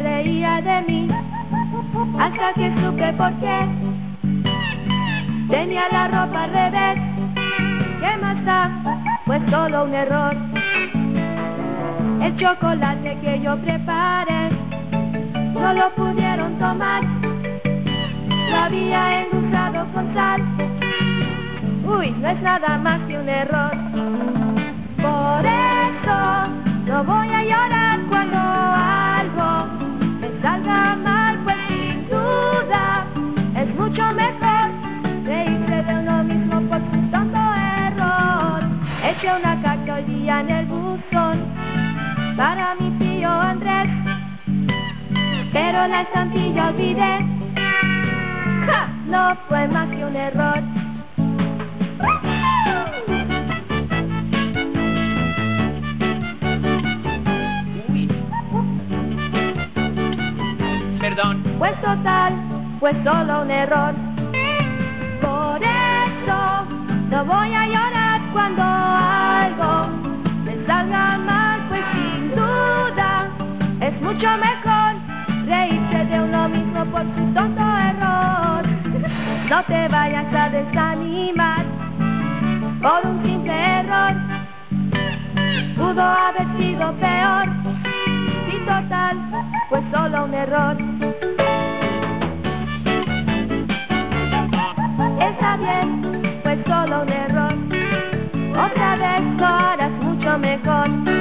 reía de mí, hasta que supe por qué. Tenía la ropa al revés. ¿Qué más da? Fue solo un error. El chocolate que yo preparé no lo pudieron tomar. Lo había endulzado con sal. Uy, no es nada más que un error. Por eso no voy a llorar cuando algo me salga mal, pues sin duda es mucho mejor reírse de uno mismo por su tonto error. Eché una caca hoy día en el buzón para mi tío Andrés, pero la estampilla olvidé. ¡Ja! No fue más que un error. Perdón. Pues total, fue solo un error. Por eso no voy a llorar cuando algo me salga mal, pues sin duda es mucho mejor reírse de uno mismo por su tonto error. No te vayas a desanimar por un simple error. Pudo haber sido peor. Y total, fue solo un error. Está bien, fue solo un error. Otra vez lo harás mucho mejor.